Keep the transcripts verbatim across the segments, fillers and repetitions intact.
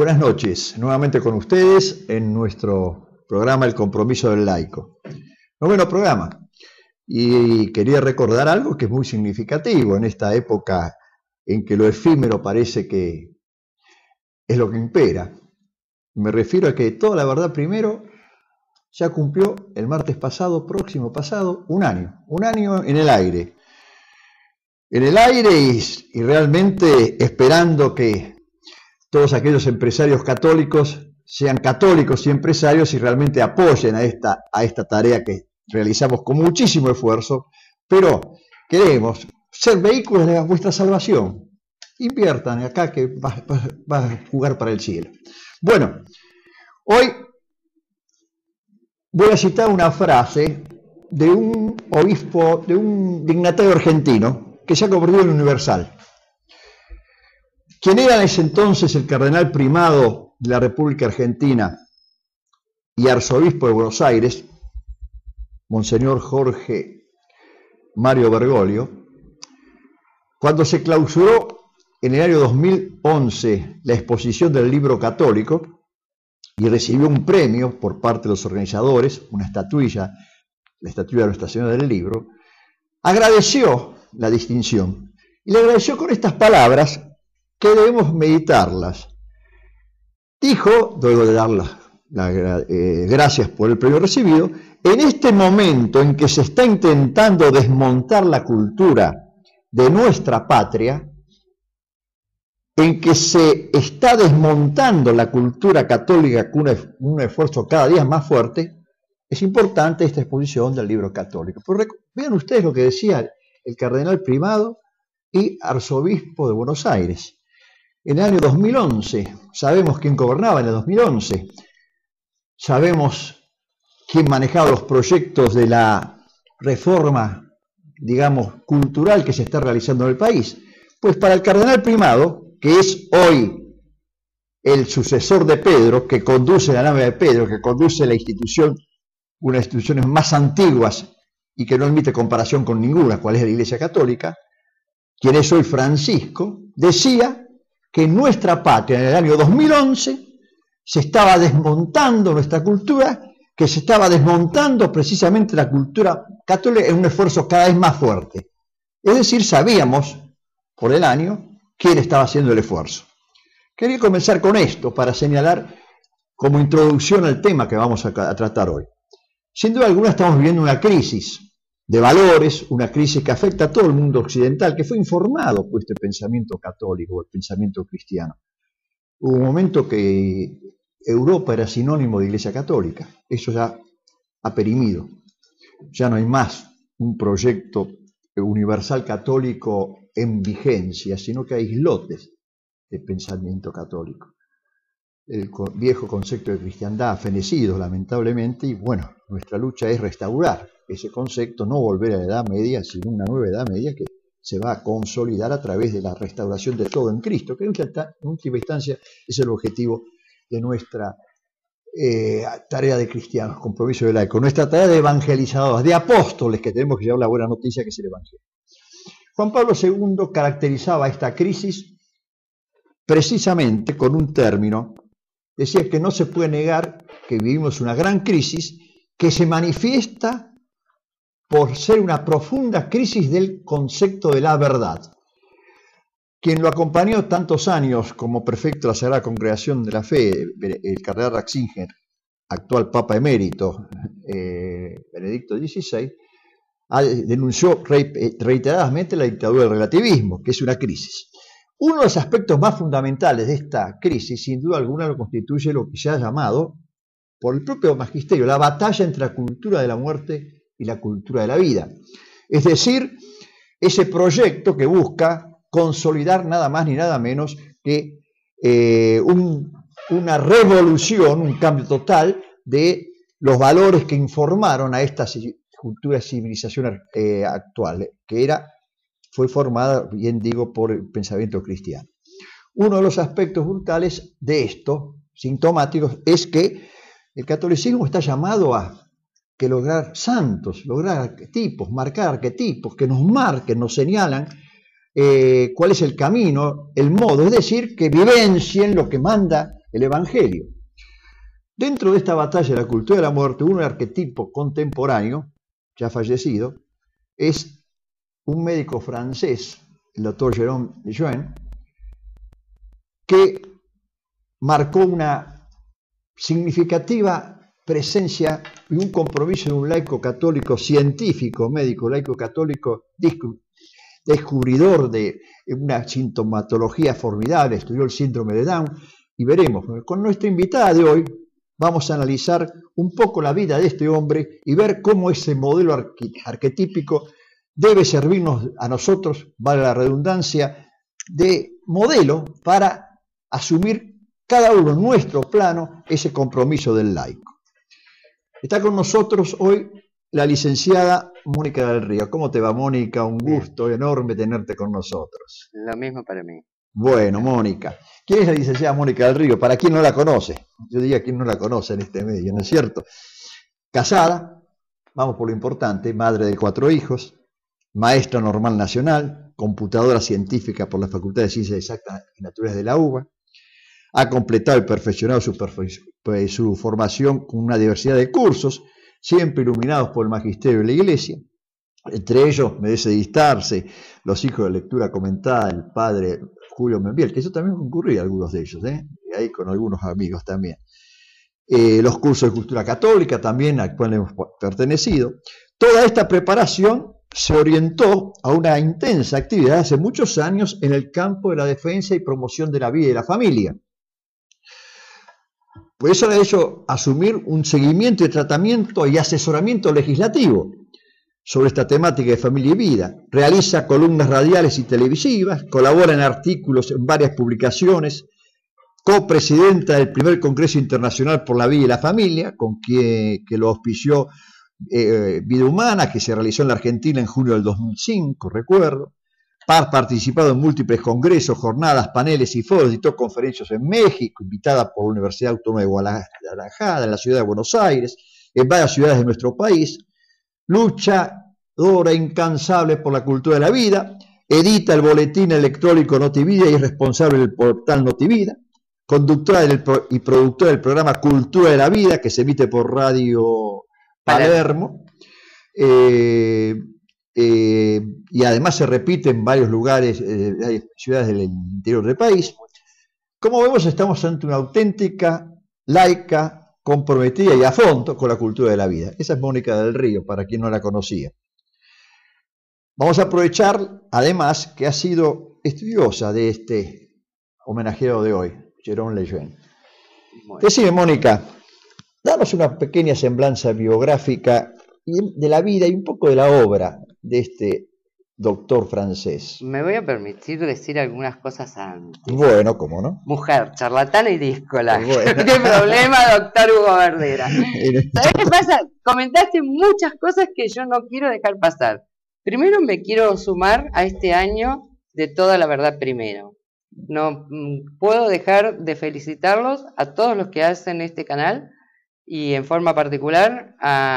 Buenas noches, nuevamente con ustedes en nuestro programa El Compromiso del Laico. Noveno programa. Y quería recordar algo que es muy significativo en esta época en que lo efímero parece que es lo que impera. Me refiero a que toda la verdad primero ya cumplió el martes pasado, próximo pasado, un año. Un año en el aire. En el aire y, y realmente esperando que todos aquellos empresarios católicos sean católicos y empresarios y realmente apoyen a esta, a esta tarea que realizamos con muchísimo esfuerzo, pero queremos ser vehículos de vuestra salvación. Inviertan acá que va, va, va a jugar para el cielo. Bueno, hoy voy a citar una frase de un obispo, de un dignatario argentino que se ha convertido en universal. Quien era en ese entonces el cardenal primado de la República Argentina y arzobispo de Buenos Aires, Monseñor Jorge Mario Bergoglio, cuando se clausuró en el año dos mil once la exposición del libro católico y recibió un premio por parte de los organizadores, una estatuilla, la estatuilla de Nuestra Señora del Libro, agradeció la distinción y le agradeció con estas palabras que debemos meditarlas. Dijo, luego de dar las la, eh, gracias por el premio recibido, en este momento en que se está intentando desmontar la cultura de nuestra patria, en que se está desmontando la cultura católica con un, un esfuerzo cada día más fuerte, es importante esta exposición del libro católico. Pero vean ustedes lo que decía el cardenal primado y arzobispo de Buenos Aires. En el año dos mil once, sabemos quién gobernaba en el dos mil once, sabemos quién manejaba los proyectos de la reforma, digamos, cultural que se está realizando en el país. Pues para el cardenal primado, que es hoy el sucesor de Pedro, que conduce la nave de Pedro, que conduce la institución, una de las instituciones más antiguas y que no admite comparación con ninguna, cual es la Iglesia Católica, quien es hoy Francisco, decía que en nuestra patria, en el año dos mil once, se estaba desmontando nuestra cultura, que se estaba desmontando precisamente la cultura católica en un esfuerzo cada vez más fuerte. Es decir, sabíamos, por el año, quién estaba haciendo el esfuerzo. Quería comenzar con esto para señalar como introducción al tema que vamos a, a tratar hoy. Sin duda alguna estamos viviendo una crisis de valores, una crisis que afecta a todo el mundo occidental, que fue informado por este pensamiento católico, el pensamiento cristiano. Hubo un momento que Europa era sinónimo de Iglesia Católica, eso ya ha perimido, ya no hay más un proyecto universal católico en vigencia, sino que hay islotes de pensamiento católico. El viejo concepto de cristiandad ha fenecido lamentablemente y bueno, nuestra lucha es restaurar ese concepto, no volver a la Edad Media, sino una nueva Edad Media que se va a consolidar a través de la restauración de todo en Cristo, que en última instancia es el objetivo de nuestra eh, tarea de cristianos, compromiso de laico, nuestra tarea de evangelizadores, de apóstoles, que tenemos que llevar la buena noticia que es el Evangelio. Juan Pablo segundo caracterizaba esta crisis precisamente con un término. Decía que no se puede negar que vivimos una gran crisis que se manifiesta por ser una profunda crisis del concepto de la verdad. Quien lo acompañó tantos años como prefecto de la Sagrada Congregación de la Fe, el cardenal Ratzinger, actual Papa emérito, eh, Benedicto dieciséis, denunció reiteradamente la dictadura del relativismo, que es una crisis. Uno de los aspectos más fundamentales de esta crisis, sin duda alguna, lo constituye lo que se ha llamado, por el propio magisterio, la batalla entre la cultura de la muerte y la cultura de la vida. Es decir, ese proyecto que busca consolidar nada más ni nada menos que eh, un, una revolución, un cambio total de los valores que informaron a esta cultura de civilización eh, actual, que era fue formada, bien digo, por el pensamiento cristiano. Uno de los aspectos brutales de esto, sintomáticos, es que el catolicismo está llamado a que lograr santos, lograr arquetipos, marcar arquetipos que nos marquen, nos señalan eh, cuál es el camino, el modo, es decir, que vivencien lo que manda el Evangelio. Dentro de esta batalla de la cultura de la muerte, un arquetipo contemporáneo, ya fallecido, es un médico francés, el doctor Jérôme Lejeune, que marcó una significativa presencia y un compromiso de un laico católico científico, médico, laico católico, descubridor de una sintomatología formidable, estudió el síndrome de Down, y veremos, con nuestra invitada de hoy, vamos a analizar un poco la vida de este hombre y ver cómo ese modelo arqu arquetípico debe servirnos a nosotros, vale la redundancia, de modelo para asumir cada uno en nuestro plano ese compromiso del laico. Está con nosotros hoy la licenciada Mónica del Río. ¿Cómo te va, Mónica? Un gusto Bien. enorme tenerte con nosotros. Lo mismo para mí. Bueno, Mónica. ¿Quién es la licenciada Mónica del Río? Para quien no la conoce. Yo diría quien no la conoce en este medio, ¿no es cierto? Casada, vamos por lo importante, madre de cuatro hijos, maestra normal nacional, computadora científica por la Facultad de Ciencias Exactas y Naturales de la UBA. Ha completado y perfeccionado su, su formación con una diversidad de cursos, siempre iluminados por el magisterio de la Iglesia. Entre ellos, merece distarse Los hijos de lectura comentada, el padre Julio Membiel, que eso también concurría a algunos de ellos, ¿eh? Y ahí con algunos amigos también. Eh, los cursos de cultura católica también, al cual hemos pertenecido. Toda esta preparación se orientó a una intensa actividad hace muchos años en el campo de la defensa y promoción de la vida y la familia. Por eso le ha hecho asumir un seguimiento y tratamiento y asesoramiento legislativo sobre esta temática de familia y vida. Realiza columnas radiales y televisivas, colabora en artículos en varias publicaciones, copresidenta del primer Congreso Internacional por la Vida y la Familia, con quien que lo auspició eh, Vida Humana, que se realizó en la Argentina en junio del dos mil cinco, recuerdo. Ha participado en múltiples congresos, jornadas, paneles y foros, dictó conferencias en México, invitada por la Universidad Autónoma de Guadalajara, en la ciudad de Buenos Aires, en varias ciudades de nuestro país. Luchadora incansable por la cultura de la vida, edita el boletín electrónico Notivida y es responsable del portal Notivida, conductora del pro y productora del programa Cultura de la Vida, que se emite por Radio Palermo. Eh, Eh, y además se repite en varios lugares, eh, hay ciudades del interior del país. Como vemos, estamos ante una auténtica, laica, comprometida y a fondo con la cultura de la vida. Esa es Mónica del Río, para quien no la conocía. Vamos a aprovechar, además, que ha sido estudiosa de este homenajeado de hoy, Jérôme Lejeune. Decime, Mónica, danos una pequeña semblanza biográfica de la vida y un poco de la obra de este doctor francés. Me voy a permitir decir algunas cosas antes. Bueno, ¿cómo no? Mujer, charlatana y díscola. Bueno. ¿Qué problema, doctor Hugo Verdera? ¿Sabés qué pasa? Comentaste muchas cosas que yo no quiero dejar pasar. Primero me quiero sumar a este año de Toda la Verdad Primero. No mm, puedo dejar de felicitarlos a todos los que hacen este canal, y en forma particular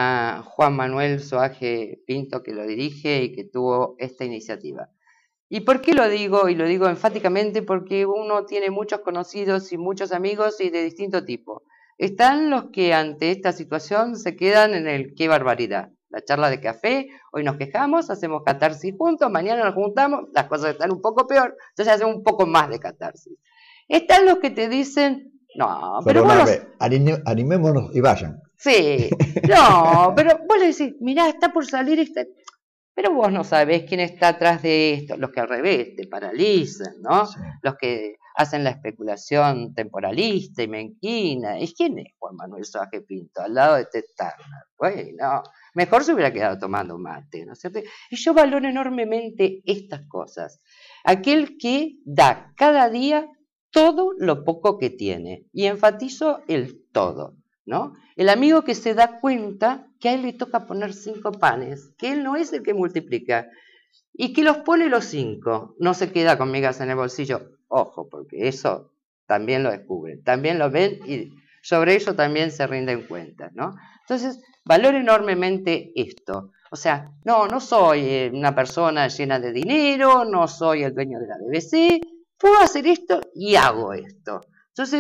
a Juan Manuel Soaje Pinto, que lo dirige y que tuvo esta iniciativa. ¿Y por qué lo digo? Y lo digo enfáticamente porque uno tiene muchos conocidos y muchos amigos y de distinto tipo. Están los que ante esta situación se quedan en el qué barbaridad. La charla de café, hoy nos quejamos, hacemos catarsis juntos, mañana nos juntamos, las cosas están un poco peor, entonces hacemos un poco más de catarsis. Están los que te dicen, no, pero, pero vos anime, animémonos y vayan. Sí, no, pero vos le decís, mirá, está por salir este... Pero vos no sabés quién está atrás de esto, los que al revés te paralizan, ¿no? Sí. Los que hacen la especulación temporalista y menquina. ¿Y quién es Juan Manuel Soaje Pinto? Al lado de Ted Turner. Bueno, mejor se hubiera quedado tomando mate, ¿no es cierto? Y yo valoro enormemente estas cosas. Aquel que da cada día todo lo poco que tiene. Y enfatizo el todo, ¿no? El amigo que se da cuenta que a él le toca poner cinco panes, que él no es el que multiplica, y que los pone los cinco, no se queda con migas en el bolsillo. Ojo, porque eso también lo descubren, también lo ven y sobre eso también se rinden cuentas, ¿no? Entonces, valoro enormemente esto. O sea, no, no soy una persona llena de dinero, no soy el dueño de la B B C, puedo hacer esto y hago esto. Entonces,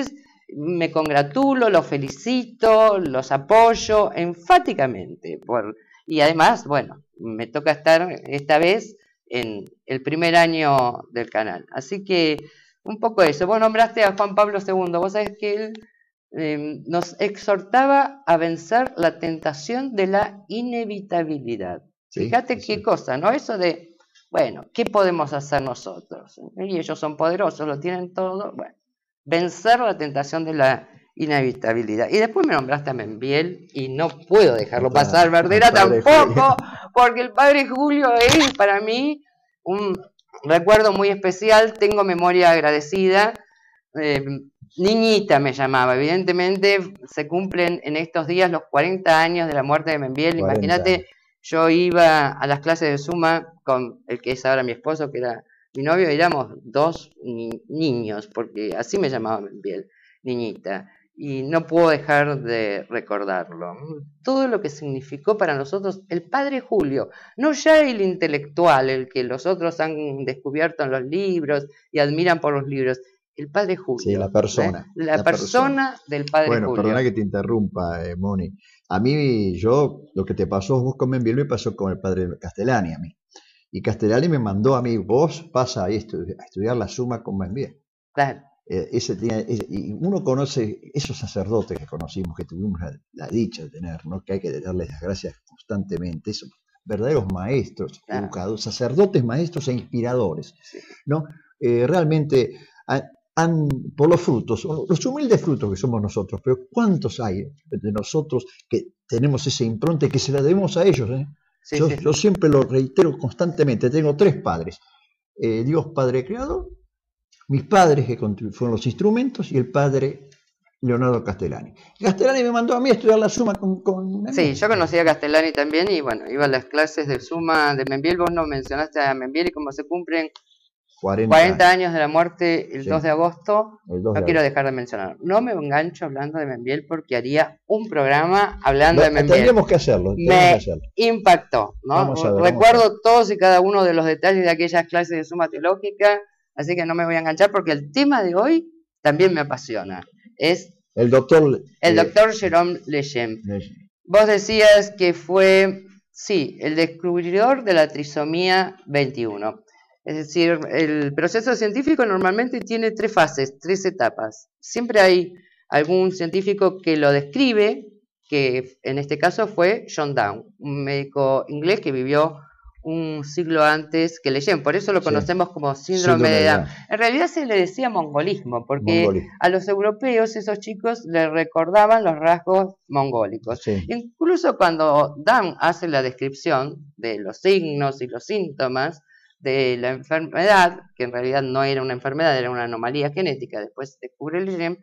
me congratulo, los felicito, los apoyo enfáticamente. Por, y además, bueno, me toca estar esta vez en el primer año del canal. Así que un poco eso. Vos nombraste a Juan Pablo segundo. Vos sabés que él eh, nos exhortaba a vencer la tentación de la inevitabilidad. Sí, Fíjate sí. qué cosa, ¿no? Eso de, bueno, ¿qué podemos hacer nosotros? Y ellos son poderosos, lo tienen todo. Bueno, vencer la tentación de la inevitabilidad. Y después me nombraste a Membiel y no puedo dejarlo claro, pasar, Verdera tampoco, porque el padre Julio es para mí un recuerdo muy especial, tengo memoria agradecida. Eh, niñita me llamaba, evidentemente se cumplen en estos días los cuarenta años de la muerte de Membiel. Imagínate, yo iba a las clases de suma con el que es ahora mi esposo, que era mi novio, éramos dos ni niños, porque así me llamaba Membiel, niñita, y no puedo dejar de recordarlo. Todo lo que significó para nosotros el padre Julio, no ya el intelectual, el que los otros han descubierto en los libros y admiran por los libros, el padre Julio. Sí, la persona. ¿eh? La, la persona, persona del padre bueno, Julio. Bueno, perdona que te interrumpa, eh, Moni. A mí, yo, lo que te pasó vos con Membiel me pasó con el padre Castellani a mí. Y Castellani me mandó a mí, vos pasa a, estu a estudiar la suma con Membiel. Claro. Eh, ese, ese, y uno conoce esos sacerdotes que conocimos, que tuvimos la, la dicha de tener, ¿no? Que hay que darles las gracias constantemente, esos verdaderos maestros, claro. educadores, sacerdotes, maestros e inspiradores, sí. ¿no? Eh, realmente han, han, por los frutos, los humildes frutos que somos nosotros, pero ¿cuántos hay de nosotros que tenemos esa impronta y que se la debemos a ellos? ¿eh? Sí, yo, sí. yo siempre lo reitero constantemente, tengo tres padres, eh, Dios Padre Creador, mis padres que fueron los instrumentos y el padre Leonardo Castellani. Castellani me mandó a mí a estudiar la suma con... con sí, yo conocí a Castellani también y bueno, iba a las clases de suma de Membiel. Vos no mencionaste a Membiel y como se cumplen cuarenta, cuarenta años de la muerte el sí. dos de agosto, el dos de no quiero agosto. dejar de mencionar. No me engancho hablando de Membiel porque haría un programa hablando bueno, de Membiel. Tendríamos que hacerlo. Tendríamos me que hacerlo. impactó, ¿no? Ver, recuerdo todos y cada uno de los detalles de aquellas clases de suma teológica. Así que no me voy a enganchar porque el tema de hoy también me apasiona. Es el doctor, el doctor eh, Jérôme Lejeune. Vos decías que fue, sí, el descubridor de la trisomía veintiuno. Es decir, el proceso científico normalmente tiene tres fases, tres etapas. Siempre hay algún científico que lo describe, que en este caso fue John Down, un médico inglés que vivió un siglo antes que Lejeune, por eso lo conocemos sí. como síndrome, síndrome de Down. En realidad se le decía mongolismo, porque mongolismo. A los europeos esos chicos le recordaban los rasgos mongólicos. Sí. Incluso cuando Down hace la descripción de los signos y los síntomas de la enfermedad, que en realidad no era una enfermedad, era una anomalía genética, después descubre Lejeune,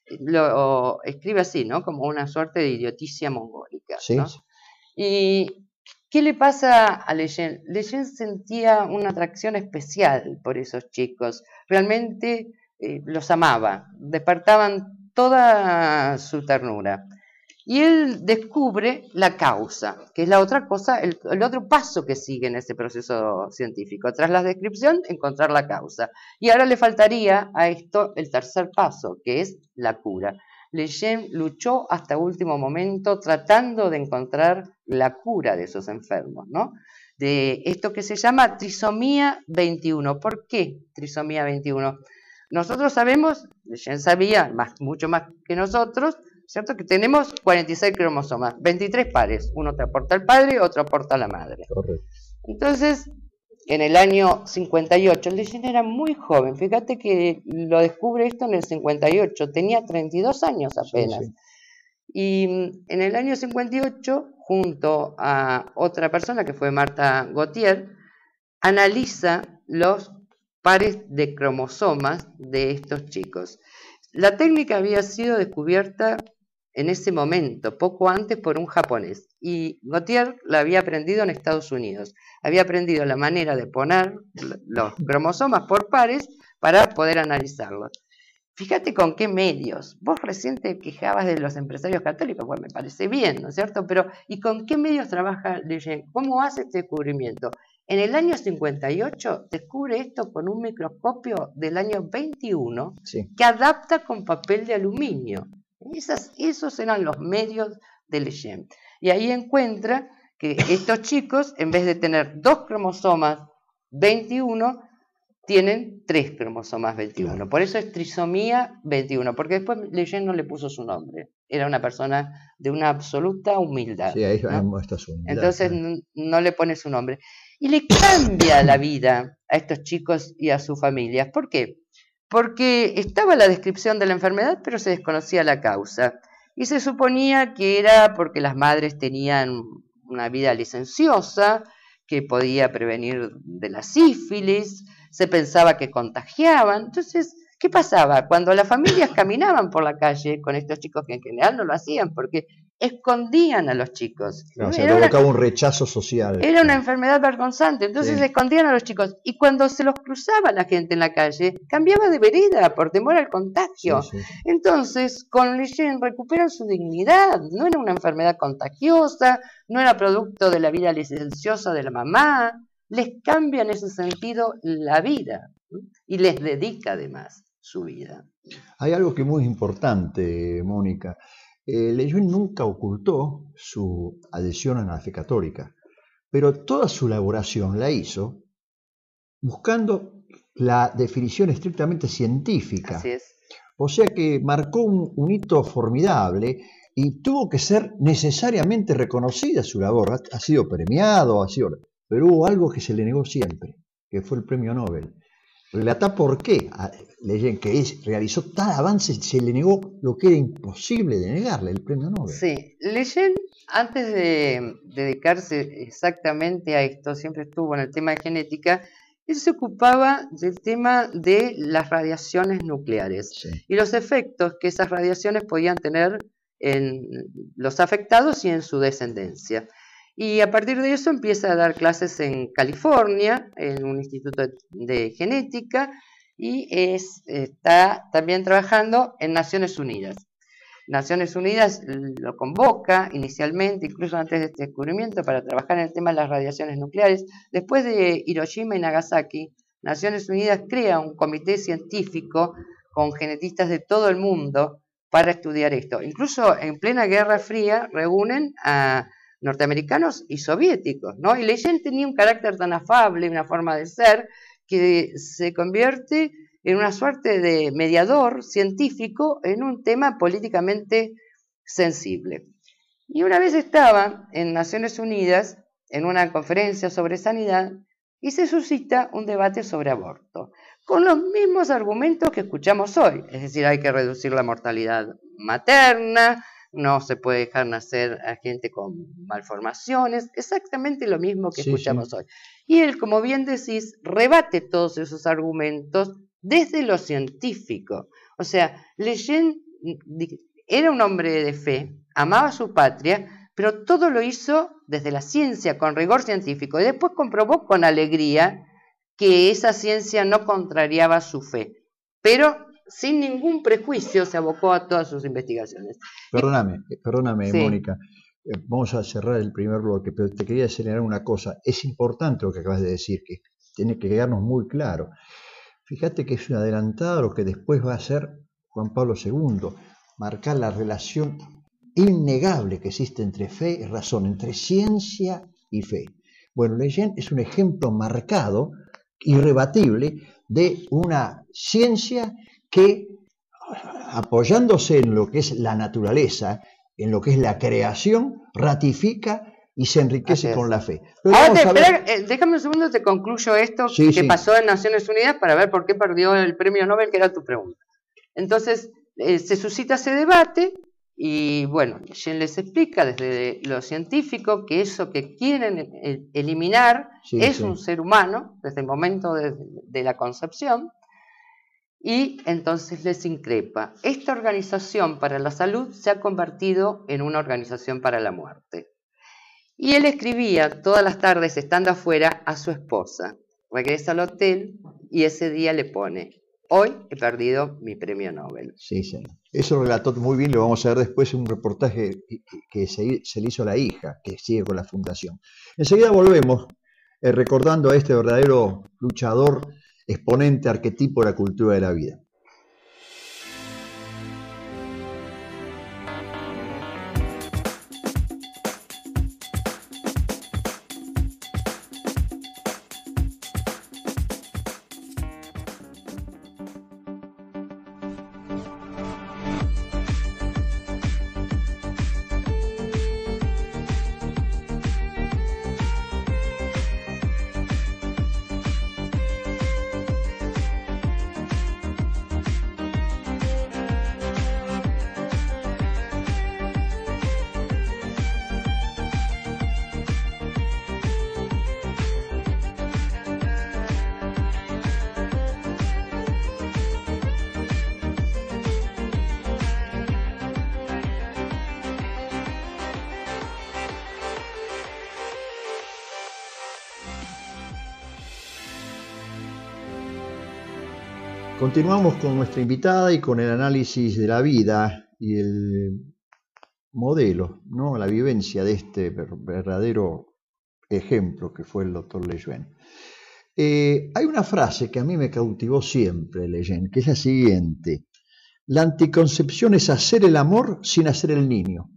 lo escribe así, ¿no? Como una suerte de idioticia mongólica. Sí. ¿no? Y ¿qué le pasa a Lejeune? Lejeune sentía una atracción especial por esos chicos. Realmente eh, los amaba, despertaban toda su ternura. Y él descubre la causa, que es la otra cosa, el, el otro paso que sigue en ese proceso científico. Tras la descripción, encontrar la causa. Y ahora le faltaría a esto el tercer paso, que es la cura. Lejeune luchó hasta último momento tratando de encontrar la cura de esos enfermos, ¿no? De esto que se llama trisomía veintiuno. ¿Por qué trisomía veintiuno? Nosotros sabemos, Lejeune sabía, más, mucho más que nosotros, ¿cierto? Que tenemos cuarenta y seis cromosomas, veintitrés pares. Uno te aporta el padre, otro aporta la madre. Correcto. Entonces, en el año cincuenta y ocho, Lejeune era muy joven, fíjate que lo descubre esto en el cincuenta y ocho, tenía treinta y dos años apenas. Sí, sí. Y en el año cincuenta y ocho, junto a otra persona que fue Martha Gautier, analiza los pares de cromosomas de estos chicos. La técnica había sido descubierta en ese momento, poco antes, por un japonés. Y Gautier la había aprendido en Estados Unidos. Había aprendido la manera de poner los cromosomas por pares para poder analizarlos. Fíjate con qué medios. Vos recién te quejabas de los empresarios católicos, bueno, me parece bien, ¿no es cierto? Pero, ¿y con qué medios trabaja Lejeune? ¿Cómo hace este descubrimiento? En el año cincuenta y ocho descubre esto con un microscopio del año veintiuno sí. que adapta con papel de aluminio. Esas, esos eran los medios de Lejeune. Y ahí encuentra que estos chicos, en vez de tener dos cromosomas veintiuno, tienen tres cromosomas veintiuno. Claro. Por eso es trisomía veintiuno, porque después Lejeune no le puso su nombre. Era una persona de una absoluta humildad. Sí, ahí ¿no? está su humildad. Entonces claro. no le pone su nombre. Y le cambia la vida a estos chicos y a sus familias. ¿Por qué? Porque estaba la descripción de la enfermedad, pero se desconocía la causa. Y se suponía que era porque las madres tenían una vida licenciosa, que podía prevenir de la sífilis, se pensaba que contagiaban. Entonces, ¿qué pasaba? Cuando las familias caminaban por la calle con estos chicos, que en general no lo hacían, porque escondían a los chicos. No, se provocaba un rechazo social. Era una enfermedad vergonzante, entonces sí. escondían a los chicos. Y cuando se los cruzaba la gente en la calle, cambiaba de vereda por temor al contagio. Sí, sí, sí. Entonces, con Lejeune recuperan su dignidad. No era una enfermedad contagiosa, no era producto de la vida licenciosa de la mamá. Les cambia en ese sentido la vida, ¿sí? Y les dedica además su vida. Hay algo que es muy importante, Mónica. Eh, Lejeune nunca ocultó su adhesión a la fe católica, pero toda su elaboración la hizo buscando la definición estrictamente científica. Así es. O sea que marcó un, un hito formidable y tuvo que ser necesariamente reconocida su labor. Ha, ha sido premiado, ha sido, pero hubo algo que se le negó siempre, que fue el premio Nobel. Relata por qué a Lejeune, que es, realizó tal avance, se le negó lo que era imposible de negarle, el premio Nobel. Sí, Lejeune, antes de dedicarse exactamente a esto, siempre estuvo en el tema de genética. Él se ocupaba del tema de las radiaciones nucleares sí. y los efectos que esas radiaciones podían tener en los afectados y en su descendencia. Y a partir de eso empieza a dar clases en California, en un instituto de genética, y es, está también trabajando en Naciones Unidas. Naciones Unidas lo convoca inicialmente, incluso antes de este descubrimiento, para trabajar en el tema de las radiaciones nucleares. Después de Hiroshima y Nagasaki, Naciones Unidas crea un comité científico con genetistas de todo el mundo para estudiar esto. Incluso en plena Guerra Fría reúnen a norteamericanos y soviéticos, ¿no? Y Lejeune tenía un carácter tan afable, una forma de ser, que se convierte en una suerte de mediador científico en un tema políticamente sensible. Y una vez estaba en Naciones Unidas, en una conferencia sobre sanidad, y se suscita un debate sobre aborto, con los mismos argumentos que escuchamos hoy, es decir, hay que reducir la mortalidad materna, no se puede dejar nacer a gente con malformaciones, exactamente lo mismo que sí, escuchamos sí. hoy. Y él, como bien decís, rebate todos esos argumentos desde lo científico. O sea, Lejeune era un hombre de fe, amaba a su patria, pero todo lo hizo desde la ciencia, con rigor científico. Y después comprobó con alegría que esa ciencia no contrariaba su fe. Pero sin ningún prejuicio se abocó a todas sus investigaciones. Perdóname, perdóname, sí. Mónica. Eh, vamos a cerrar el primer bloque, pero te quería acelerar una cosa. Es importante lo que acabas de decir, que tiene que quedarnos muy claro. Fíjate que es un adelantado a lo que después va a hacer Juan Pablo segundo, marcar la relación innegable que existe entre fe y razón, entre ciencia y fe. Bueno, Lejeune es un ejemplo marcado, irrebatible, de una ciencia que, apoyándose en lo que es la naturaleza, en lo que es la creación, ratifica y se enriquece con la fe. Pero Ahora, te, espera, eh, déjame un segundo, te concluyo esto sí, que sí. pasó en Naciones Unidas para ver por qué perdió el premio Nobel, que era tu pregunta. Entonces, eh, se suscita ese debate y, bueno, Lejeune les explica desde lo científico que eso que quieren eliminar sí, es sí. un ser humano desde el momento de, de la concepción. Y entonces les increpa. Esta organización para la salud se ha convertido en una organización para la muerte. Y él escribía todas las tardes, estando afuera, a su esposa. Regresa al hotel y ese día le pone: hoy he perdido mi premio Nobel. Sí, sí. Eso lo relató muy bien, lo vamos a ver después en un reportaje que se, se le hizo a la hija, que sigue con la fundación. Enseguida volvemos eh, recordando a este verdadero luchador, exponente, arquetipo de la cultura de la vida. Continuamos con nuestra invitada y con el análisis de la vida y el modelo, ¿no? La vivencia de este verdadero ejemplo que fue el doctor Lejeune. Eh, hay una frase que a mí me cautivó siempre, Lejeune, que es la siguiente: la anticoncepción es hacer el amor sin hacer el niño.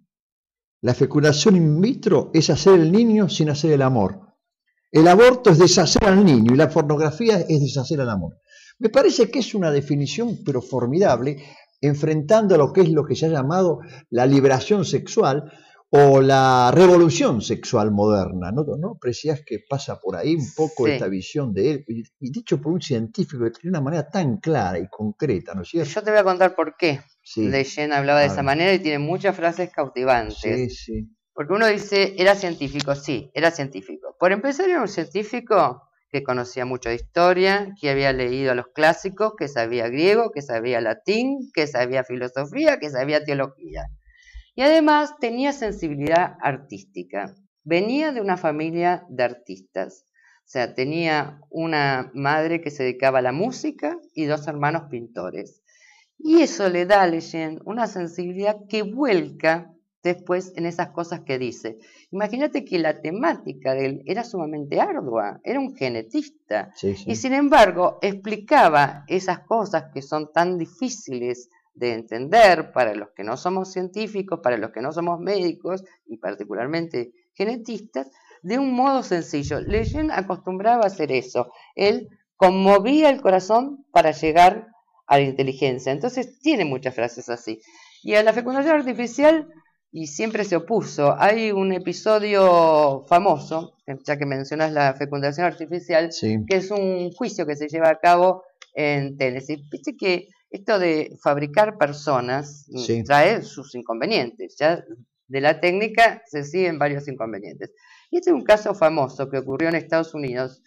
La fecundación in vitro es hacer el niño sin hacer el amor. El aborto es deshacer al niño y la pornografía es deshacer al amor. Me parece que es una definición, pero formidable, enfrentando a lo que es lo que se ha llamado la liberación sexual o la revolución sexual moderna. ¿No, ¿No apreciás que pasa por ahí un poco sí. esta visión de él? Y, y dicho por un científico que tiene una manera tan clara y concreta, ¿no es cierto? Yo te voy a contar por qué sí. Lejeune hablaba de esa manera y tiene muchas frases cautivantes. Sí, sí. Porque uno dice, era científico, sí, era científico. Por empezar, era un científico que conocía mucho de historia, que había leído los clásicos, que sabía griego, que sabía latín, que sabía filosofía, que sabía teología. Y además tenía sensibilidad artística. Venía de una familia de artistas. O sea, tenía una madre que se dedicaba a la música y dos hermanos pintores. Y eso le da a Lejeune una sensibilidad que vuelca después en esas cosas que dice. Imagínate que la temática de él era sumamente ardua, era un genetista, sí, sí. y sin embargo explicaba esas cosas que son tan difíciles de entender para los que no somos científicos, para los que no somos médicos, y particularmente genetistas, de un modo sencillo. Lejeune acostumbraba a hacer eso, él conmovía el corazón para llegar a la inteligencia, entonces tiene muchas frases así. Y a la fecundación artificial, y siempre se opuso. Hay un episodio famoso, ya que mencionas la fecundación artificial, sí. que es un juicio que se lleva a cabo en Tennessee. Viste que esto de fabricar personas sí. trae sus inconvenientes. Ya de la técnica se siguen varios inconvenientes. Y este es un caso famoso que ocurrió en Estados Unidos,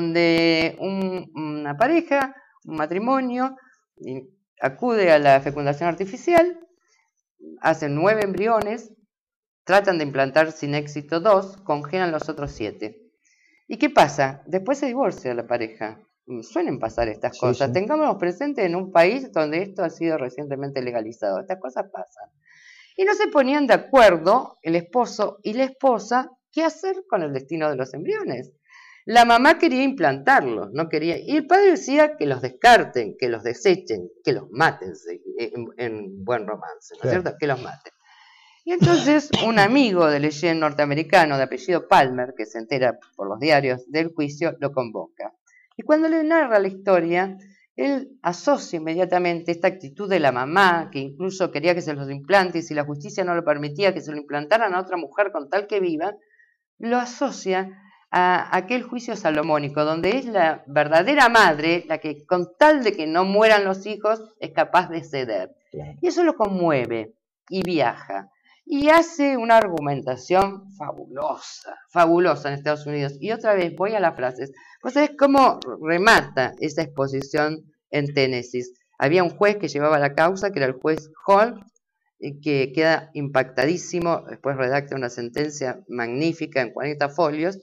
donde un, una pareja, un matrimonio, acude a la fecundación artificial, hacen nueve embriones, tratan de implantar sin éxito dos, congelan los otros siete. ¿Y qué pasa? Después se divorcia la pareja. Suelen pasar estas sí, cosas. Sí. Tengámonos presentes en un país donde esto ha sido recientemente legalizado. Estas cosas pasan. Y no se ponían de acuerdo el esposo y la esposa qué hacer con el destino de los embriones. La mamá quería implantarlos, no quería, y el padre decía que los descarten, que los desechen, que los maten, en, en buen romance, ¿no es claro. cierto? Que los maten. Y entonces un amigo de Lejeune norteamericano de apellido Palmer, que se entera por los diarios del juicio, lo convoca. Y cuando le narra la historia, él asocia inmediatamente esta actitud de la mamá, que incluso quería que se los implante, y si la justicia no lo permitía, que se lo implantaran a otra mujer con tal que viva, lo asocia a aquel juicio salomónico, donde es la verdadera madre la que, con tal de que no mueran los hijos, es capaz de ceder. Claro. Y eso lo conmueve y viaja. Y hace una argumentación fabulosa, fabulosa en Estados Unidos. Y otra vez voy a las frases. Pues es cómo remata esa exposición en Tennessee. Había un juez que llevaba la causa, que era el juez Hall, que queda impactadísimo, después redacta una sentencia magnífica en cuarenta folios,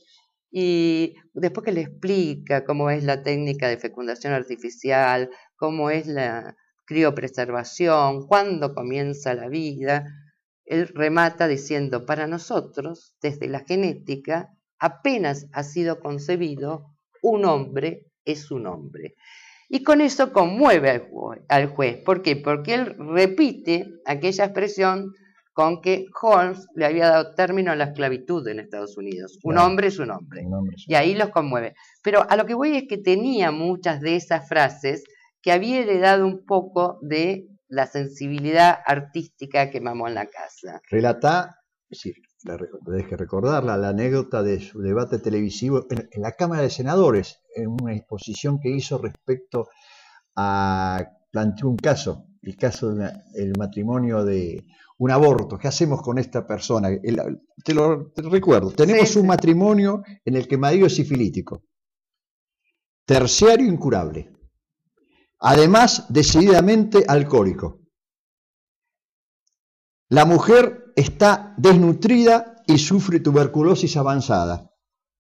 y después que le explica cómo es la técnica de fecundación artificial, cómo es la criopreservación, cuándo comienza la vida, él remata diciendo, para nosotros, desde la genética, apenas ha sido concebido, un hombre es un hombre. Y con eso conmueve al juez, al juez. ¿Por qué? Porque él repite aquella expresión con que Holmes le había dado término a la esclavitud en Estados Unidos. Un Claro. hombre es un hombre. Un hombre es un Y ahí los conmueve. Pero a lo que voy es que tenía muchas de esas frases que había heredado un poco de la sensibilidad artística que mamó en la casa. Relata, sí, tenés que recordarla, la anécdota de su debate televisivo en, en la Cámara de Senadores, en una exposición que hizo respecto a, planteó un caso, el caso del matrimonio de un aborto. ¿Qué hacemos con esta persona? El, te lo te recuerdo, tenemos Sí, un sí. matrimonio en el que el marido es sifilítico, terciario incurable, además decididamente alcohólico. La mujer está desnutrida y sufre tuberculosis avanzada.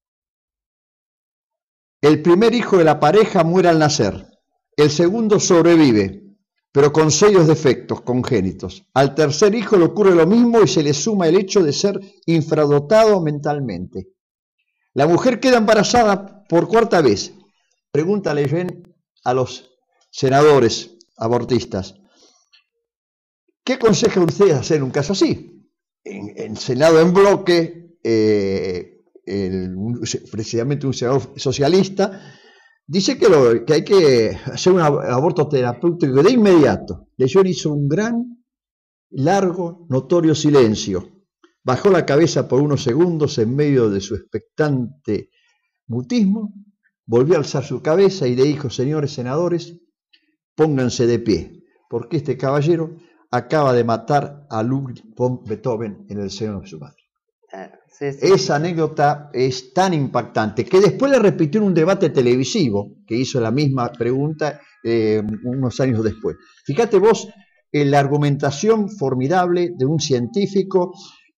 El primer hijo de la pareja muere al nacer. El segundo sobrevive, pero con serios defectos congénitos. Al tercer hijo le ocurre lo mismo y se le suma el hecho de ser infradotado mentalmente. La mujer queda embarazada por cuarta vez. Pregúntale bien a los senadores abortistas, ¿qué aconseja usted hacer un caso así? En el Senado en bloque, eh, el, precisamente un senador socialista, dice que, lo, que hay que hacer un aborto terapéutico de inmediato. Lejeune hizo un gran, largo, notorio silencio. Bajó la cabeza por unos segundos en medio de su expectante mutismo, volvió a alzar su cabeza y le dijo: señores senadores, pónganse de pie, porque este caballero acaba de matar a Ludwig von Beethoven en el seno de su madre. Ah, sí, sí, Esa sí. anécdota es tan impactante que después le repitió en un debate televisivo que hizo la misma pregunta eh, unos años después. Fíjate vos en la argumentación formidable de un científico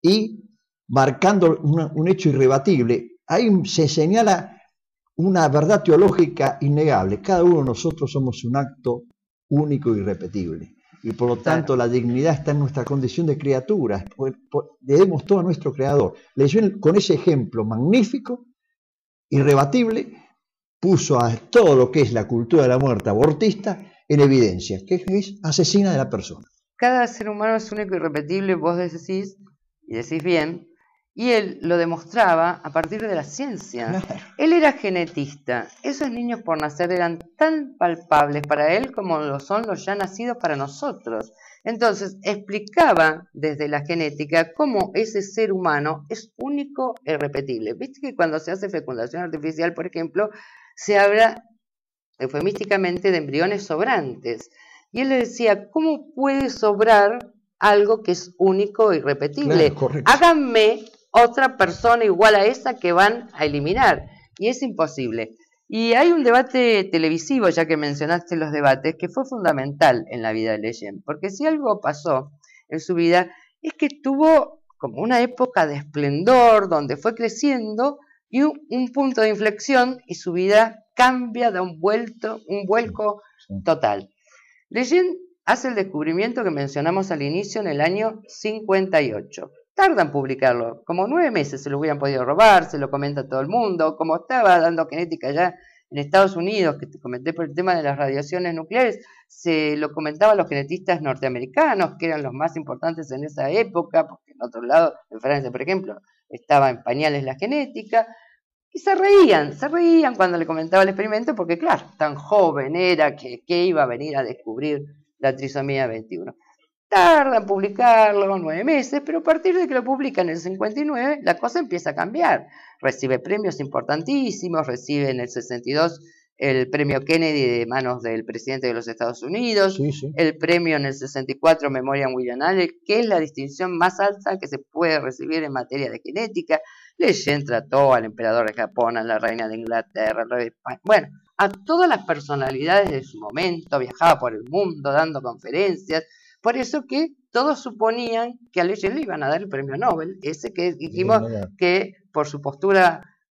y marcando una, un hecho irrebatible. Ahí se señala una verdad teológica innegable. Cada uno de nosotros somos un acto único e irrepetible. Y por lo tanto Claro. la dignidad está en nuestra condición de criaturas. Debemos todo a nuestro Creador. Lejeune, con ese ejemplo magnífico, irrebatible, puso a todo lo que es la cultura de la muerte abortista en evidencia, que es asesina de la persona. Cada ser humano es único y irrepetible, vos decís, y decís bien, y él lo demostraba a partir de la ciencia. Claro. Él era genetista. Esos niños por nacer eran tan palpables para él como lo son los ya nacidos para nosotros. Entonces explicaba desde la genética cómo ese ser humano es único e irrepetible. Viste que cuando se hace fecundación artificial, por ejemplo, se habla eufemísticamente de embriones sobrantes. Y él le decía, ¿cómo puede sobrar algo que es único e irrepetible? Claro, correcto. Háganme otra persona igual a esa que van a eliminar. Y es imposible. Y hay un debate televisivo, ya que mencionaste los debates, que fue fundamental en la vida de Lejeune. Porque si algo pasó en su vida, es que tuvo como una época de esplendor, donde fue creciendo, y un, un punto de inflexión, y su vida cambia, da un, vuelto, un vuelco Sí, sí. total. Lejeune hace el descubrimiento que mencionamos al inicio en el año cincuenta y ocho. Tarda en publicarlo, como nueve meses se lo hubieran podido robar, se lo comenta todo el mundo, como estaba dando genética ya en Estados Unidos, que te comenté por el tema de las radiaciones nucleares, se lo comentaban los genetistas norteamericanos, que eran los más importantes en esa época, porque en otro lado, en Francia, por ejemplo, estaba en pañales la genética, y se reían, se reían cuando le comentaba el experimento, porque claro, tan joven era que, que iba a venir a descubrir la trisomía veintiuno. Tarda en publicarlo, nueve meses, pero a partir de que lo publica en el cincuenta y nueve, la cosa empieza a cambiar. Recibe premios importantísimos, recibe en el sesenta y dos el premio Kennedy de manos del presidente de los Estados Unidos, Sí, sí. el premio en el sesenta y cuatro Memorial William Allen, que es la distinción más alta que se puede recibir en materia de genética. Lejeune trató al emperador de Japón, a la reina de Inglaterra, al rey de España, bueno, a todas las personalidades de su momento, viajaba por el mundo dando conferencias. Por eso que todos suponían que a Lejeune le iban a dar el premio Nobel, ese que dijimos que por su postura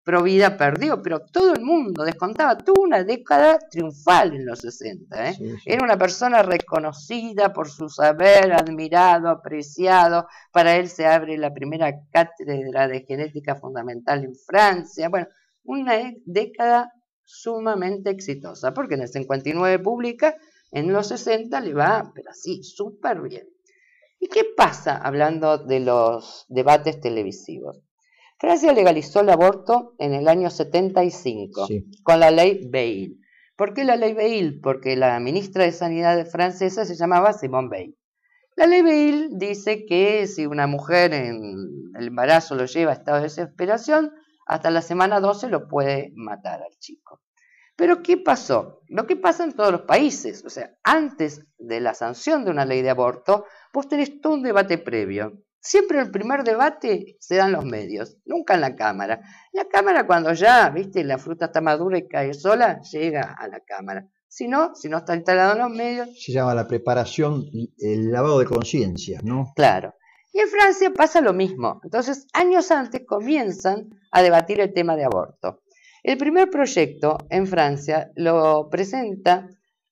Provida perdió, pero todo el mundo descontaba. Tuvo una década triunfal en los sesenta. ¿eh? Sí, sí. Era una persona reconocida por su saber, admirado, apreciado. Para él se abre la primera cátedra de genética fundamental en Francia. Bueno, una década sumamente exitosa, porque en el cincuenta y nueve publica, en los sesenta le va, pero así, súper bien. ¿Y qué pasa hablando de los debates televisivos? Francia legalizó el aborto en el año setenta y cinco, sí, con la ley Veil. ¿Por qué la ley Veil? Porque la ministra de Sanidad francesa se llamaba Simone Veil. La ley Veil dice que si una mujer en el embarazo lo lleva a estado de desesperación, hasta la semana doce lo puede matar al chico. Pero ¿qué pasó? Lo que pasa en todos los países, o sea, antes de la sanción de una ley de aborto, vos tenés todo un debate previo. Siempre el primer debate se da en los medios, nunca en la Cámara. En la Cámara cuando ya, viste, la fruta está madura y cae sola, llega a la Cámara. Si no, si no está instalado en los medios... Se llama la preparación, el lavado de conciencia, ¿no? Claro. Y en Francia pasa lo mismo. Entonces, años antes comienzan a debatir el tema de aborto. El primer proyecto en Francia lo presenta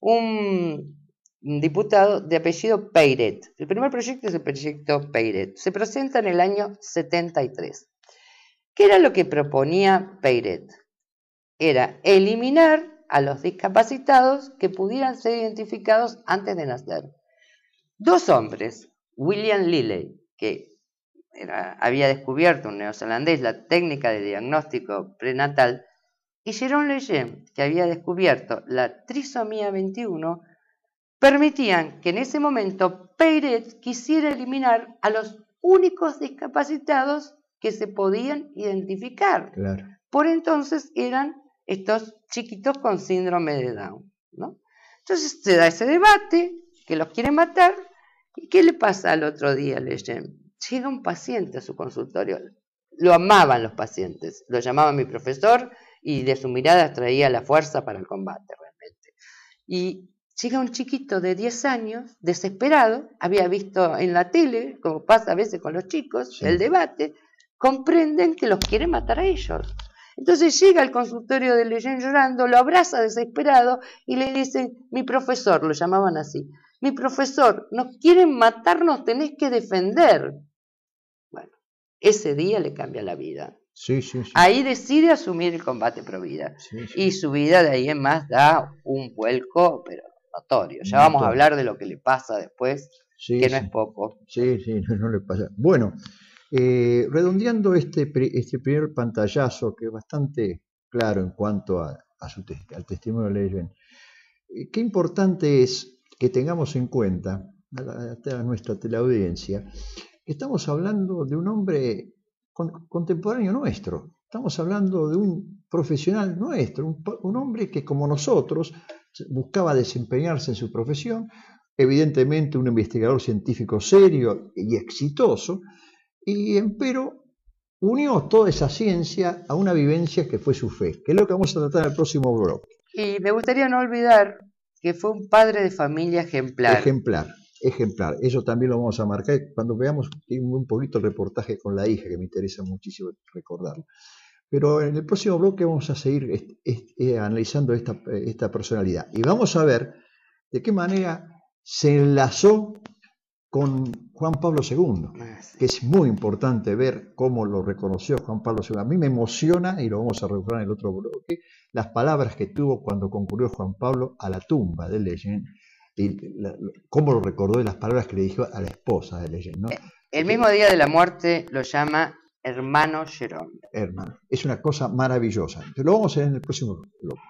un... un diputado de apellido Peyret. El primer proyecto es el proyecto Peyret. Se presenta en el año setenta y tres. ¿Qué era lo que proponía Peyret? Era eliminar a los discapacitados que pudieran ser identificados antes de nacer. Dos hombres, William Lilly, que era, había descubierto, un neozelandés, la técnica de diagnóstico prenatal, y Jérôme Lejeune, que había descubierto la trisomía veintiuno, permitían que en ese momento Peyret quisiera eliminar a los únicos discapacitados que se podían identificar. Claro. Por entonces eran estos chiquitos con síndrome de Down, ¿no? Entonces se da ese debate, que los quiere matar, ¿y qué le pasa al otro día a Lejeune? Llega un paciente a su consultorio, lo amaban los pacientes, lo llamaban mi profesor y de su mirada traía la fuerza para el combate realmente. Y llega un chiquito de diez años, desesperado, había visto en la tele, como pasa a veces con los chicos, sí, el debate, comprenden que los quiere matar a ellos. Entonces llega al consultorio de Lejeune llorando, lo abraza desesperado y le dicen, mi profesor, lo llamaban así, mi profesor, nos quieren matar, nos tenés que defender. Bueno, ese día le cambia la vida. Sí, sí, sí. Ahí decide asumir el combate pro vida. Sí, sí. Y su vida de ahí en más da un vuelco, pero notorio. Ya vamos a hablar de lo que le pasa después, sí, que no sí. es poco. Sí, sí, no, no le pasa. Bueno, eh, redondeando este, este primer pantallazo, que es bastante claro en cuanto a, a su te al testimonio de Lejeune, eh, qué importante es que tengamos en cuenta, a, la, a nuestra teleaudiencia, que estamos hablando de un hombre con, contemporáneo nuestro. Estamos hablando de un profesional nuestro, un, un hombre que como nosotros buscaba desempeñarse en su profesión, evidentemente un investigador científico serio y exitoso, y empero unió toda esa ciencia a una vivencia que fue su fe, que es lo que vamos a tratar en el próximo bloque. Y me gustaría no olvidar que fue un padre de familia ejemplar. Ejemplar, ejemplar. Eso también lo vamos a marcar cuando veamos un poquito el reportaje con la hija, que me interesa muchísimo recordarlo. Pero en el próximo bloque vamos a seguir est est eh, analizando esta, esta personalidad. Y vamos a ver de qué manera se enlazó con Juan Pablo segundo, que es muy importante ver cómo lo reconoció Juan Pablo segundo. A mí me emociona, y lo vamos a recordar en el otro bloque, las palabras que tuvo cuando concurrió Juan Pablo a la tumba de Lejeune, y la, cómo lo recordó y las palabras que le dijo a la esposa de Lejeune, ¿no? El mismo día de la muerte lo llama hermano Jérôme. Hermano, es una cosa maravillosa. Pero lo vamos a ver en el próximo bloque.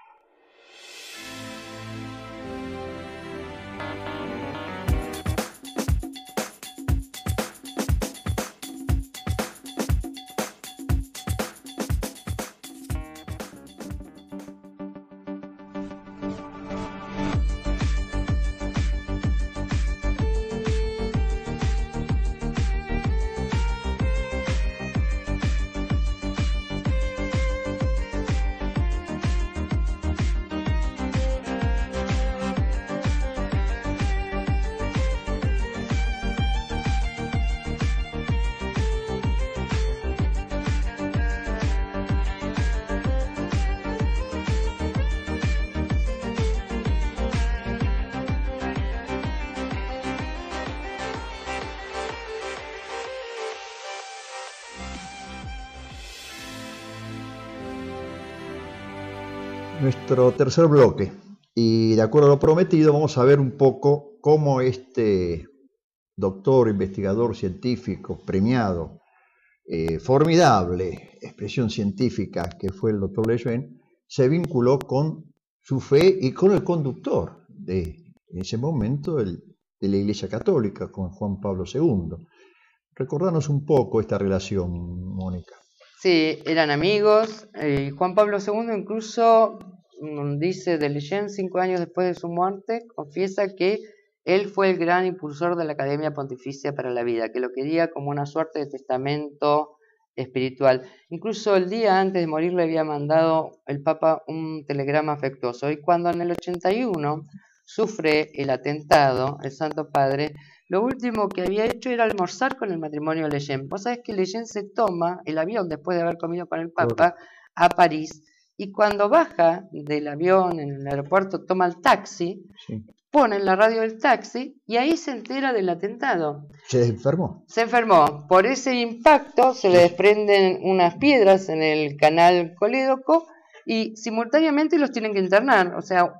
nuestro tercer bloque y de acuerdo a lo prometido vamos a ver un poco cómo este doctor, investigador científico, premiado, eh, formidable expresión científica que fue el doctor Lejeune, se vinculó con su fe y con el conductor de en ese momento el, de la Iglesia Católica, con Juan Pablo segundo. Recordanos un poco esta relación, Mónica. Sí, eran amigos. Eh, Juan Pablo segundo incluso mm, dice de Lejeune, cinco años después de su muerte, confiesa que él fue el gran impulsor de la Academia Pontificia para la Vida, que lo quería como una suerte de testamento espiritual. Incluso el día antes de morir le había mandado el Papa un telegrama afectuoso. Y cuando en el ochenta y uno sufre el atentado, el Santo Padre, lo último que había hecho era almorzar con el matrimonio de Lejeune. Vos sabés que Lejeune se toma el avión después de haber comido con el Papa a París, y cuando baja del avión en el aeropuerto toma el taxi, sí. Pone en la radio el taxi y ahí se entera del atentado. ¿Se enfermó? Se enfermó. Por ese impacto se le desprenden unas piedras en el canal colédoco y simultáneamente los tienen que internar. O sea,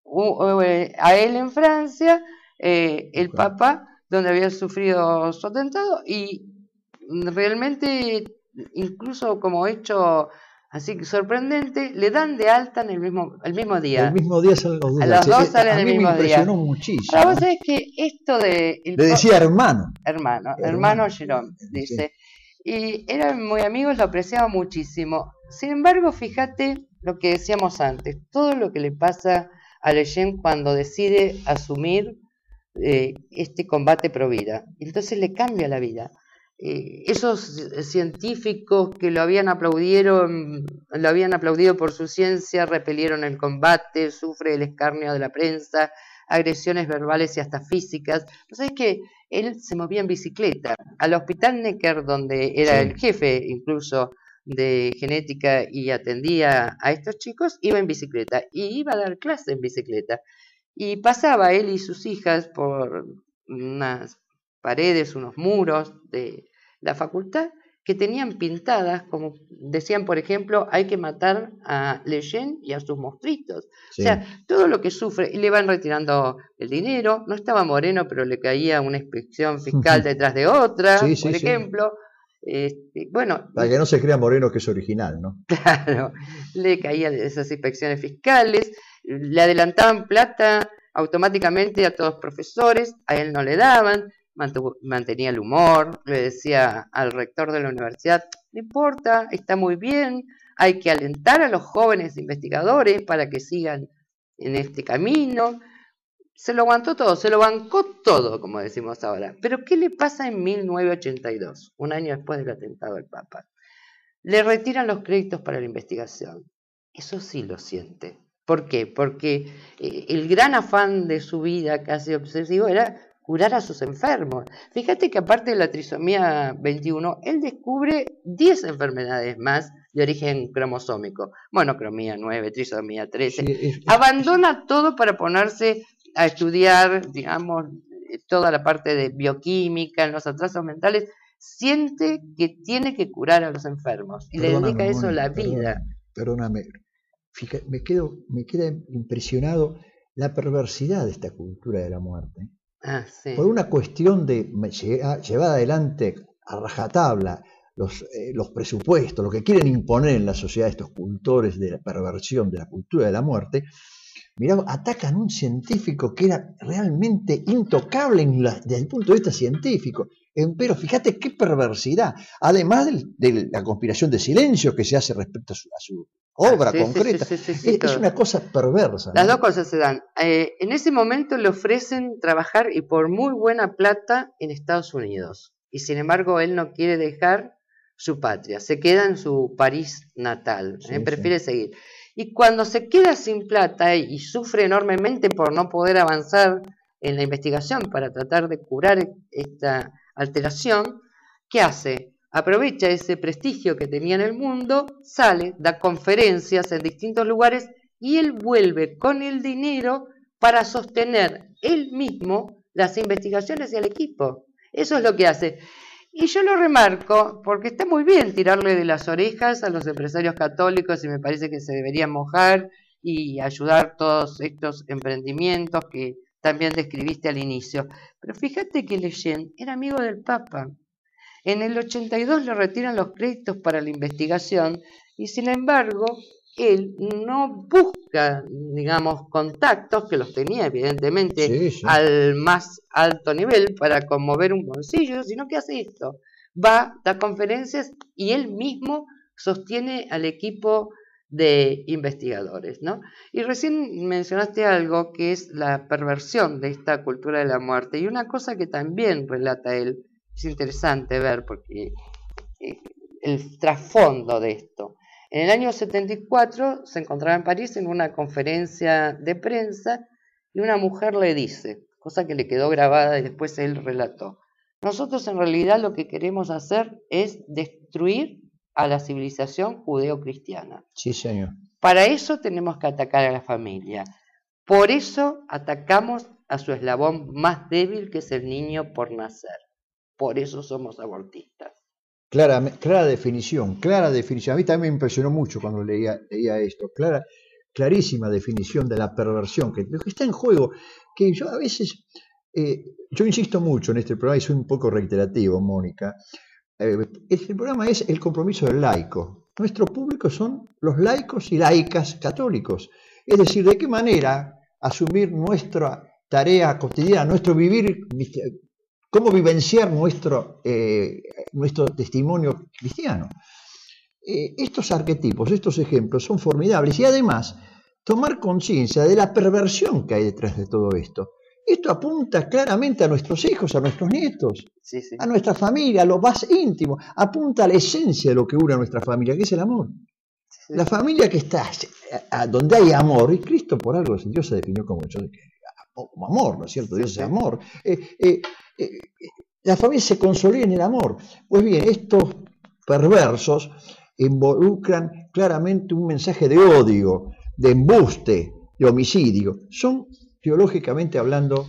a él en Francia, eh, el okay. Papa, donde había sufrido su atentado, y realmente, incluso como hecho así que sorprendente, le dan de alta en el mismo, el mismo día. El mismo día salen los dos. A los dos salen el mismo día. A mí me impresionó muchísimo. Ahora vos sabés que esto de... Le decía hermano. Hermano, hermano Jerome, dice. Sí. Y eran muy amigos, lo apreciaba muchísimo. Sin embargo, fíjate lo que decíamos antes, todo lo que le pasa a Lejeune cuando decide asumir eh, este combate pro vida. Entonces le cambia la vida. Eh, esos científicos que lo habían aplaudieron, lo habían aplaudido por su ciencia, repelieron el combate, sufre el escarnio de la prensa, agresiones verbales y hasta físicas. ¿No sabés que él se movía en bicicleta? Al Hospital Necker, donde era sí. el jefe incluso de genética y atendía a estos chicos, iba en bicicleta y iba a dar clase en bicicleta. Y pasaba él y sus hijas por unas paredes, unos muros de la facultad que tenían pintadas, como decían, por ejemplo, hay que matar a Lejeune y a sus monstruitos. Sí. O sea, todo lo que sufre, y le van retirando el dinero, no estaba moreno, pero le caía una inspección fiscal detrás de otra, sí, sí, por ejemplo. Sí. Este, bueno, para que no se crea moreno que es original, ¿no? Claro, le caían esas inspecciones fiscales, le adelantaban plata automáticamente a todos los profesores, a él no le daban, mantuvo, mantenía el humor, le decía al rector de la universidad, no importa, está muy bien, hay que alentar a los jóvenes investigadores para que sigan en este camino. Se lo aguantó todo, se lo bancó todo, como decimos ahora. Pero ¿qué le pasa en mil novecientos ochenta y dos, un año después del atentado del Papa? Le retiran los créditos para la investigación. Eso sí lo siente. ¿Por qué? Porque eh, el gran afán de su vida, casi obsesivo, era curar a sus enfermos. Fíjate que aparte de la trisomía veintiuno, él descubre diez enfermedades más de origen cromosómico. Monocromía nueve, trisomía trece. Sí, es, es, Abandona es, todo para ponerse a estudiar, digamos, toda la parte de bioquímica, en los atrasos mentales. Siente que tiene que curar a los enfermos y le dedica a eso la vida. Perdóname, fíjate, me, quedo, me queda impresionado la perversidad de esta cultura de la muerte. Ah, sí. Por una cuestión de llevar adelante a rajatabla los, eh, los presupuestos, lo que quieren imponer en la sociedad estos cultores de la perversión de la cultura de la muerte, mirá, atacan a un científico que era realmente intocable en la, desde el punto de vista científico. Pero fíjate qué perversidad, además de, de la conspiración de silencio que se hace respecto a su, a su obra ah, sí, concreta, sí, sí, sí, sí, es, es una cosa perversa. Las ¿no? dos cosas se dan. Eh, en ese momento le ofrecen trabajar y por muy buena plata en Estados Unidos, y sin embargo él no quiere dejar su patria, se queda en su París natal, sí, eh, prefiere sí. seguir. Y cuando se queda sin plata y sufre enormemente por no poder avanzar en la investigación para tratar de curar esta alteración, ¿qué hace? Aprovecha ese prestigio que tenía en el mundo, sale, da conferencias en distintos lugares y él vuelve con el dinero para sostener él mismo las investigaciones y el equipo. Eso es lo que hace. Y yo lo remarco porque está muy bien tirarle de las orejas a los empresarios católicos y me parece que se deberían mojar y ayudar todos estos emprendimientos que también describiste al inicio. Pero fíjate que Leyen era amigo del Papa. En el ochenta y dos le retiran los créditos para la investigación y sin embargo él no busca, digamos, contactos, que los tenía evidentemente sí, sí. al más alto nivel para conmover un bolsillo, sino que hace esto, va, da conferencias y él mismo sostiene al equipo de investigadores, ¿no? Y recién mencionaste algo que es la perversión de esta cultura de la muerte, y una cosa que también relata él, es interesante ver porque eh, el trasfondo de esto. En el año setenta y cuatro se encontraba en París en una conferencia de prensa y una mujer le dice, cosa que le quedó grabada y después él relató, nosotros en realidad lo que queremos hacer es destruir a la civilización judeo-cristiana. Sí, señor. Para eso tenemos que atacar a la familia. Por eso atacamos a su eslabón más débil, que es el niño por nacer. Por eso somos abortistas. Clara, clara definición, clara definición. A mí también me impresionó mucho cuando leía, leía esto. Clara, clarísima definición de la perversión, que lo que está en juego, que yo a veces, eh, yo insisto mucho en este programa y soy un poco reiterativo, Mónica. Eh, este programa es el compromiso del laico. Nuestro público son los laicos y laicas católicos. Es decir, de qué manera asumir nuestra tarea cotidiana, nuestro vivir, cómo vivenciar nuestro, eh, nuestro testimonio cristiano. Eh, estos arquetipos, estos ejemplos son formidables y además tomar conciencia de la perversión que hay detrás de todo esto. Esto apunta claramente a nuestros hijos, a nuestros nietos, sí, sí. a nuestra familia, a lo más íntimo, apunta a la esencia de lo que une a nuestra familia, que es el amor. Sí. La familia que está, a, a, donde hay amor, y Cristo por algo, Dios se definió como, como amor, ¿no es cierto? Dios sí, es amor. Eh, eh, eh, la familia se consolida en el amor. Pues bien, estos perversos involucran claramente un mensaje de odio, de embuste, de homicidio. Son teológicamente hablando,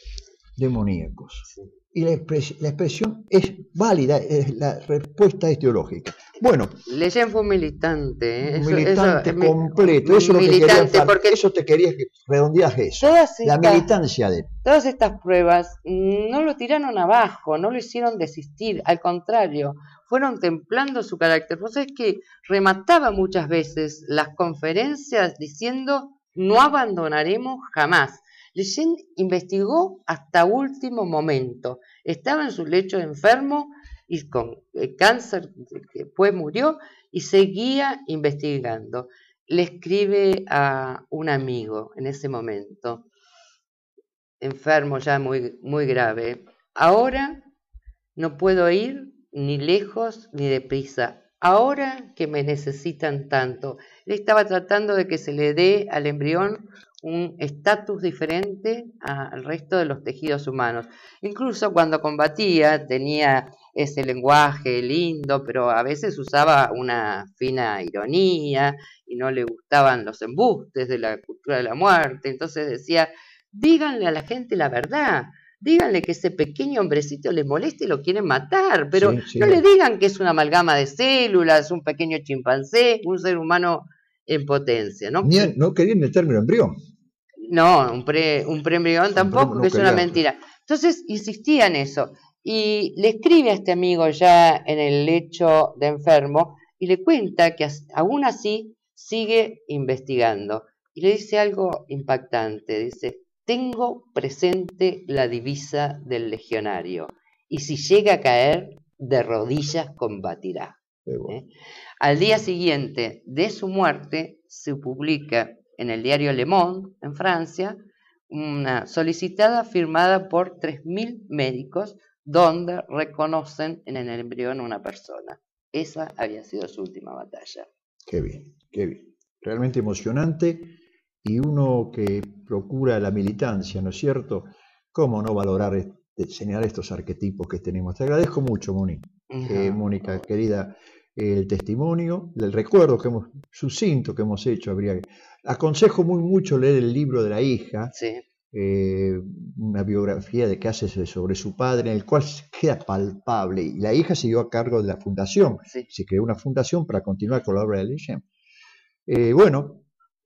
demoníacos. Sí. Y la, expres la expresión es válida, es, la respuesta es teológica. Bueno. Leyen fue un militante. ¿eh? Militante eso, completo. Eso, militante lo que quería, porque eso te quería que redondeas eso. Todas la estas, militancia de... Todas estas pruebas no lo tiraron abajo, no lo hicieron desistir. Al contrario, fueron templando su carácter. Vos sabés que remataba muchas veces las conferencias diciendo no abandonaremos jamás. Leyen investigó hasta último momento. Estaba en su lecho de enfermo y con el cáncer, después murió, y seguía investigando. Le escribe a un amigo en ese momento, enfermo ya muy, muy grave. Ahora no puedo ir ni lejos ni deprisa. Ahora que me necesitan tanto. Él estaba tratando de que se le dé al embrión un estatus diferente al resto de los tejidos humanos. Incluso cuando combatía tenía ese lenguaje lindo, pero a veces usaba una fina ironía y no le gustaban los embustes de la cultura de la muerte. Entonces decía, díganle a la gente la verdad. Díganle que ese pequeño hombrecito le molesta y lo quieren matar, pero sí, sí. no le digan que es una amalgama de células, un pequeño chimpancé, un ser humano en potencia, ¿no? Ni, no querían el término embrión. No, un, pre, un preembrión tampoco, no que es una mentira. Entonces insistía en eso y le escribe a este amigo ya en el lecho de enfermo y le cuenta que aún así sigue investigando y le dice algo impactante, dice: tengo presente la divisa del legionario, y si llega a caer, de rodillas combatirá. ¿Eh? Al día siguiente de su muerte, se publica en el diario Le Monde, en Francia, una solicitada firmada por tres mil médicos, donde reconocen en el embrión una persona. Esa había sido su última batalla. Qué bien, qué bien. Realmente emocionante. Y uno que procura la militancia, ¿no es cierto? ¿Cómo no valorar, señalar estos arquetipos que tenemos? Te agradezco mucho, Moni. Uh-huh. eh, Mónica, querida, eh, el testimonio, el recuerdo que hemos, sucinto que hemos hecho. Habría que... Aconsejo muy mucho leer el libro de la hija, sí. eh, una biografía de que hace sobre su padre, en el cual queda palpable. Y la hija siguió a cargo de la fundación. Sí. Se creó una fundación para continuar con la obra de Leyen. Eh, bueno,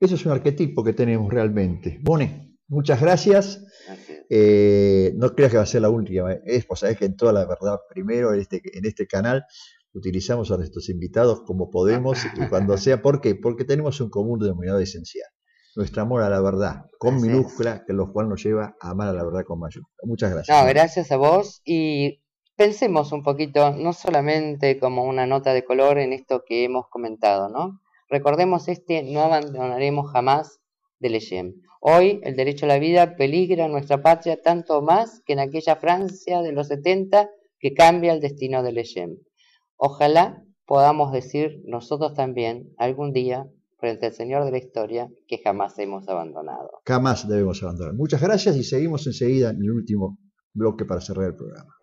Eso es un arquetipo que tenemos realmente. Bone, muchas gracias. Gracias. Eh, no creas que va a ser la última. Es, pues sabés que en toda la verdad, primero en este, en este canal utilizamos a nuestros invitados como podemos y cuando sea. ¿Por qué? Porque tenemos un común denominador esencial. Nuestro amor a la verdad, con Así minúscula, que lo cual nos lleva a amar a la verdad con mayúscula. Muchas gracias. No, gracias a vos y pensemos un poquito, no solamente como una nota de color en esto que hemos comentado, ¿no? Recordemos este no abandonaremos jamás de Leyen. Hoy el derecho a la vida peligra en nuestra patria tanto más que en aquella Francia de los setenta que cambia el destino de Leyen. Ojalá podamos decir nosotros también algún día frente al Señor de la historia que jamás hemos abandonado. Jamás debemos abandonar. Muchas gracias y seguimos enseguida en el último bloque para cerrar el programa.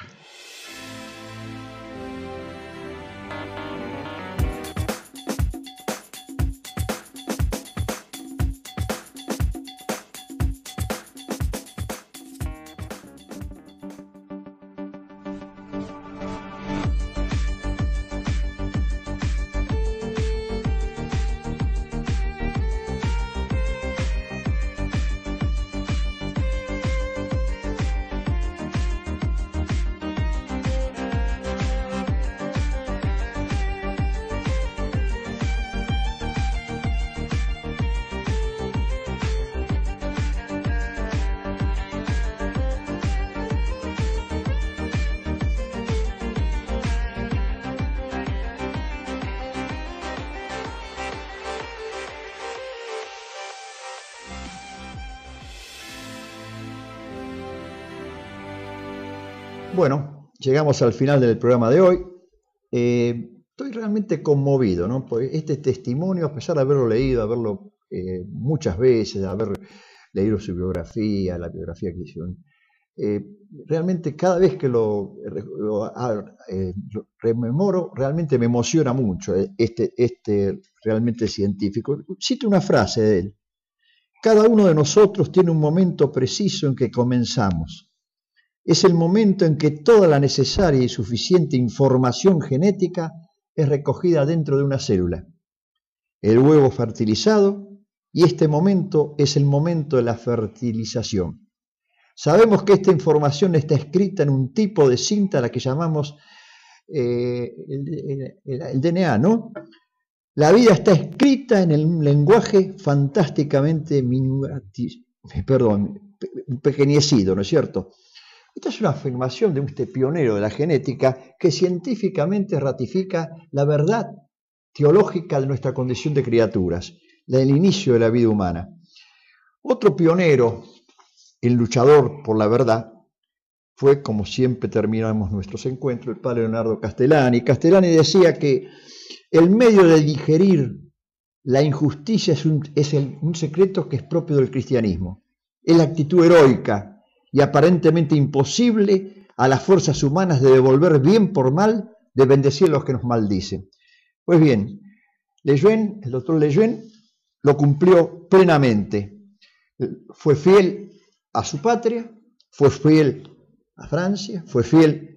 Bueno, llegamos al final del programa de hoy. Eh, estoy realmente conmovido, ¿no? Porque este testimonio, a pesar de haberlo leído, haberlo eh, muchas veces, de haber leído su biografía, la biografía que hicieron, eh, realmente cada vez que lo, lo, eh, lo rememoro, realmente me emociona mucho eh, este, este realmente científico. Cito una frase de él. Cada uno de nosotros tiene un momento preciso en que comenzamos. Es el momento en que toda la necesaria y suficiente información genética es recogida dentro de una célula. El huevo fertilizado, y este momento es el momento de la fertilización. Sabemos que esta información está escrita en un tipo de cinta a la que llamamos eh, el, el, el D N A, ¿no? La vida está escrita en el lenguaje fantásticamente perdón, pequeñecido, ¿no es cierto? Esta es una afirmación de este pionero de la genética que científicamente ratifica la verdad teológica de nuestra condición de criaturas, del inicio de la vida humana. Otro pionero, el luchador por la verdad, fue, como siempre terminamos nuestros encuentros, el padre Leonardo Castellani. Castellani decía que el medio de digerir la injusticia es, un, es el, un secreto que es propio del cristianismo. Es la actitud heroica y aparentemente imposible a las fuerzas humanas de devolver bien por mal, de bendecir a los que nos maldicen. Pues bien, Lejeune, el doctor Lejeune, lo cumplió plenamente. Fue fiel a su patria, fue fiel a Francia, fue fiel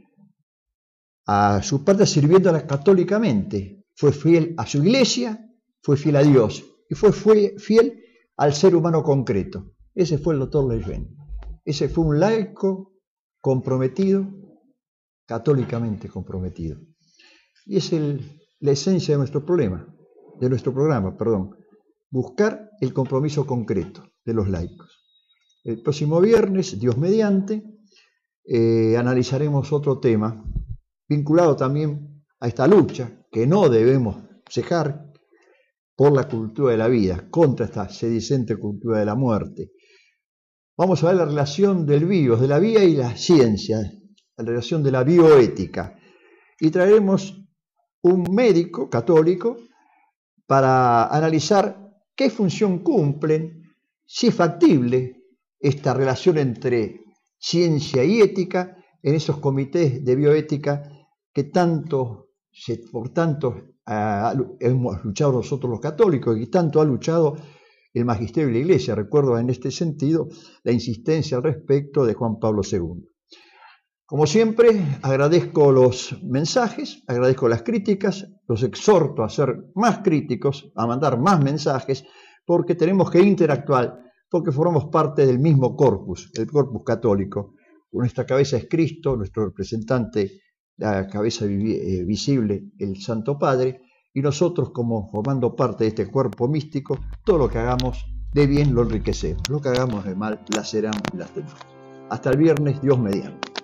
a su patria sirviéndola católicamente, fue fiel a su iglesia, fue fiel a Dios y fue, fue fiel al ser humano concreto. Ese fue el doctor Lejeune. Ese fue un laico comprometido, católicamente comprometido. Y es el, la esencia de nuestro problema, de nuestro programa, perdón, buscar el compromiso concreto de los laicos. El próximo viernes, Dios mediante, eh, analizaremos otro tema vinculado también a esta lucha que no debemos cejar por la cultura de la vida, contra esta sedicente cultura de la muerte. Vamos a ver la relación del bios, de la vida y la ciencia, la relación de la bioética. Y traeremos un médico católico para analizar qué función cumplen, si es factible esta relación entre ciencia y ética en esos comités de bioética que tanto, por tanto uh, hemos luchado nosotros los católicos y tanto ha luchado el magisterio de la Iglesia. Recuerdo en este sentido la insistencia al respecto de Juan Pablo segundo. Como siempre, agradezco los mensajes, agradezco las críticas, los exhorto a ser más críticos, a mandar más mensajes, porque tenemos que interactuar, porque formamos parte del mismo corpus, el corpus católico. Nuestra cabeza es Cristo, nuestro representante, la cabeza visible, el Santo Padre, y nosotros, como formando parte de este cuerpo místico, todo lo que hagamos de bien lo enriquecemos, lo que hagamos de mal laceramos y lastimamos. Hasta el viernes, Dios mediante.